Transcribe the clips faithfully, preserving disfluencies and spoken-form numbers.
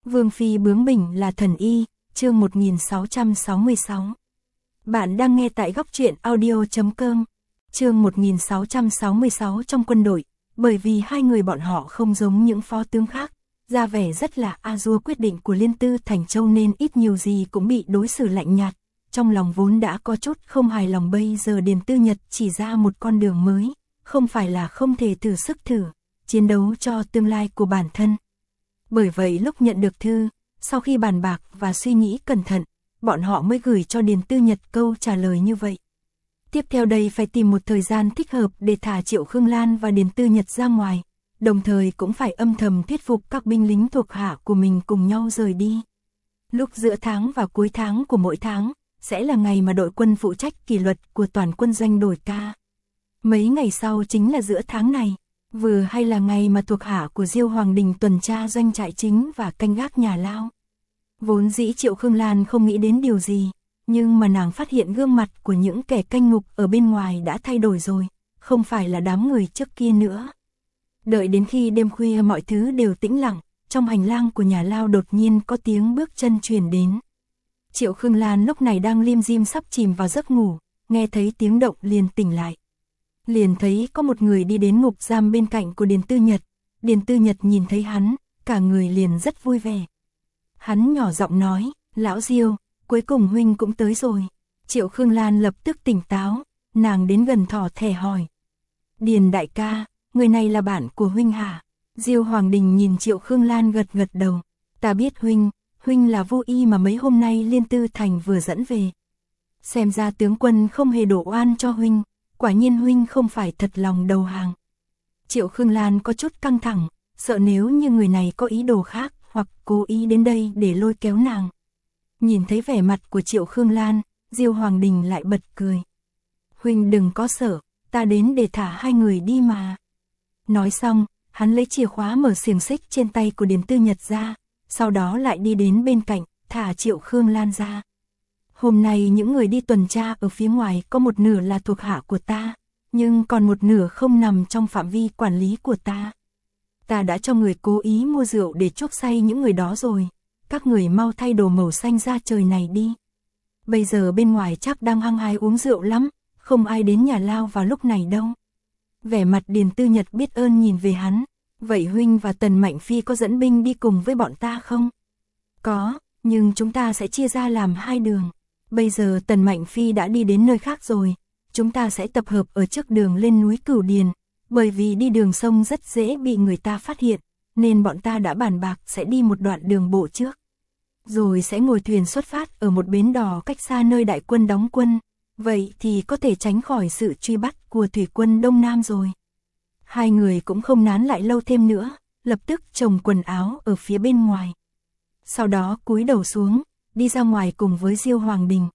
Vương phi bướng bỉnh là thần y, chương một nghìn sáu trăm sáu mươi sáu. Bạn đang nghe tại góc truyện audio chấm com. Chương một nghìn sáu trăm sáu mươi sáu trong quân đội, bởi vì hai người bọn họ không giống những phó tướng khác, ra vẻ rất là a dua quyết định của Liên Tư Thành Châu nên ít nhiều gì cũng bị đối xử lạnh nhạt. Trong lòng vốn đã có chút không hài lòng, bây giờ Điền Tư Nhật chỉ ra một con đường mới, không phải là không thể thử sức thử, chiến đấu cho tương lai của bản thân. Bởi vậy lúc nhận được thư, sau khi bàn bạc và suy nghĩ cẩn thận, bọn họ mới gửi cho Điền Tư Nhật câu trả lời như vậy. Tiếp theo đây phải tìm một thời gian thích hợp để thả Triệu Khương Lan và Điền Tư Nhật ra ngoài, đồng thời cũng phải âm thầm thuyết phục các binh lính thuộc hạ của mình cùng nhau rời đi. Lúc giữa tháng và cuối tháng của mỗi tháng, sẽ là ngày mà đội quân phụ trách kỷ luật của toàn quân doanh đổi ca. Mấy ngày sau chính là giữa tháng này, vừa hay là ngày mà thuộc hạ của Diêu Hoàng Đình tuần tra doanh trại chính và canh gác nhà lao. Vốn dĩ Triệu Khương Lan không nghĩ đến điều gì, nhưng mà nàng phát hiện gương mặt của những kẻ canh ngục ở bên ngoài đã thay đổi rồi, không phải là đám người trước kia nữa. Đợi đến khi đêm khuya mọi thứ đều tĩnh lặng, trong hành lang của nhà lao đột nhiên có tiếng bước chân truyền đến. Triệu Khương Lan lúc này đang lim dim sắp chìm vào giấc ngủ, nghe thấy tiếng động liền tỉnh lại. Liền thấy có một người đi đến ngục giam bên cạnh của Điền Tư Nhật. Điền Tư Nhật nhìn thấy hắn, cả người liền rất vui vẻ. Hắn nhỏ giọng nói, lão Diêu, cuối cùng huynh cũng tới rồi. Triệu Khương Lan lập tức tỉnh táo, nàng đến gần thỏ thẻ hỏi. Điền đại ca, người này là bạn của huynh hả? Diêu Hoàng Đình nhìn Triệu Khương Lan gật gật đầu. Ta biết huynh, huynh là vô y mà mấy hôm nay Liên Tư Thành vừa dẫn về. Xem ra tướng quân không hề đổ oan cho huynh. Quả nhiên huynh không phải thật lòng đầu hàng. Triệu Khương Lan có chút căng thẳng, sợ nếu như người này có ý đồ khác hoặc cố ý đến đây để lôi kéo nàng. Nhìn thấy vẻ mặt của Triệu Khương Lan, Diêu Hoàng Đình lại bật cười. Huynh đừng có sợ, ta đến để thả hai người đi mà. Nói xong, hắn lấy chìa khóa mở xiềng xích trên tay của Điền Tư Nhật ra, sau đó lại đi đến bên cạnh, thả Triệu Khương Lan ra. Hôm nay những người đi tuần tra ở phía ngoài có một nửa là thuộc hạ của ta, nhưng còn một nửa không nằm trong phạm vi quản lý của ta. Ta đã cho người cố ý mua rượu để chuốc say những người đó rồi, các người mau thay đồ màu xanh ra trời này đi. Bây giờ bên ngoài chắc đang hăng hái uống rượu lắm, không ai đến nhà lao vào lúc này đâu. Vẻ mặt Điền Tư Nhật biết ơn nhìn về hắn, vậy huynh và Tần Mạnh Phi có dẫn binh đi cùng với bọn ta không? Có, nhưng chúng ta sẽ chia ra làm hai đường. Bây giờ Tần Mạnh Phi đã đi đến nơi khác rồi, chúng ta sẽ tập hợp ở trước đường lên núi Cửu Điền, bởi vì đi đường sông rất dễ bị người ta phát hiện, nên bọn ta đã bàn bạc sẽ đi một đoạn đường bộ trước. Rồi sẽ ngồi thuyền xuất phát ở một bến đò cách xa nơi đại quân đóng quân, vậy thì có thể tránh khỏi sự truy bắt của thủy quân Đông Nam rồi. Hai người cũng không nán lại lâu thêm nữa, lập tức chồng quần áo ở phía bên ngoài. Sau đó cúi đầu xuống, đi ra ngoài cùng với Diêu Hoàng Đình.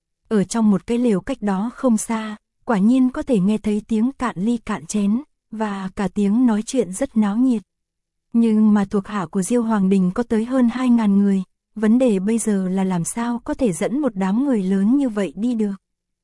Ở trong một cái lều cách đó không xa, quả nhiên có thể nghe thấy tiếng cạn ly cạn chén, và cả tiếng nói chuyện rất náo nhiệt. Nhưng mà thuộc hạ của Diêu Hoàng Đình có tới hơn hai ngàn người, vấn đề bây giờ là làm sao có thể dẫn một đám người lớn như vậy đi được.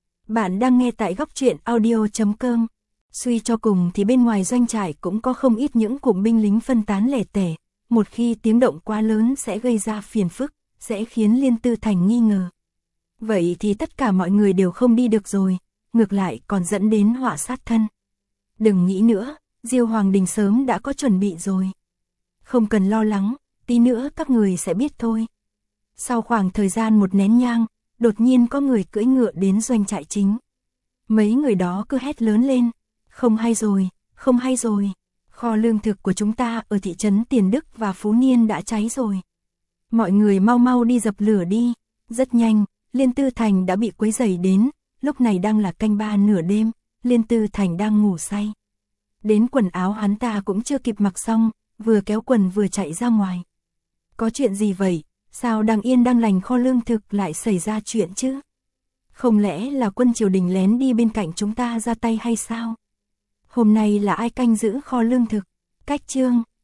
Bạn đang nghe tại góc truyện audio chấm com. Suy cho cùng thì bên ngoài doanh trại cũng có không ít những cụm binh lính phân tán lẻ tẻ, một khi tiếng động quá lớn sẽ gây ra phiền phức, sẽ khiến Liên Tư Thành nghi ngờ. Vậy thì tất cả mọi người đều không đi được rồi, ngược lại còn dẫn đến họa sát thân. Đừng nghĩ nữa, Diêu Hoàng Đình sớm đã có chuẩn bị rồi. Không cần lo lắng, tí nữa các người sẽ biết thôi. Sau khoảng thời gian một nén nhang, đột nhiên có người cưỡi ngựa đến doanh trại chính. Mấy người đó cứ hét lớn lên, không hay rồi, không hay rồi, kho lương thực của chúng ta ở thị trấn Tiền Đức và Phú Niên đã cháy rồi. Mọi người mau mau đi dập lửa đi. Rất nhanh, Liên Tư Thành đã bị quấy rầy đến, lúc này đang là canh ba nửa đêm, Liên Tư Thành đang ngủ say. Đến quần áo hắn ta cũng chưa kịp mặc xong, vừa kéo quần vừa chạy ra ngoài. Có chuyện gì vậy? Sao đang yên đang lành kho lương thực lại xảy ra chuyện chứ? Không lẽ là quân triều đình lén đi bên cạnh chúng ta ra tay hay sao? Hôm nay là ai canh giữ kho lương thực? Cách chương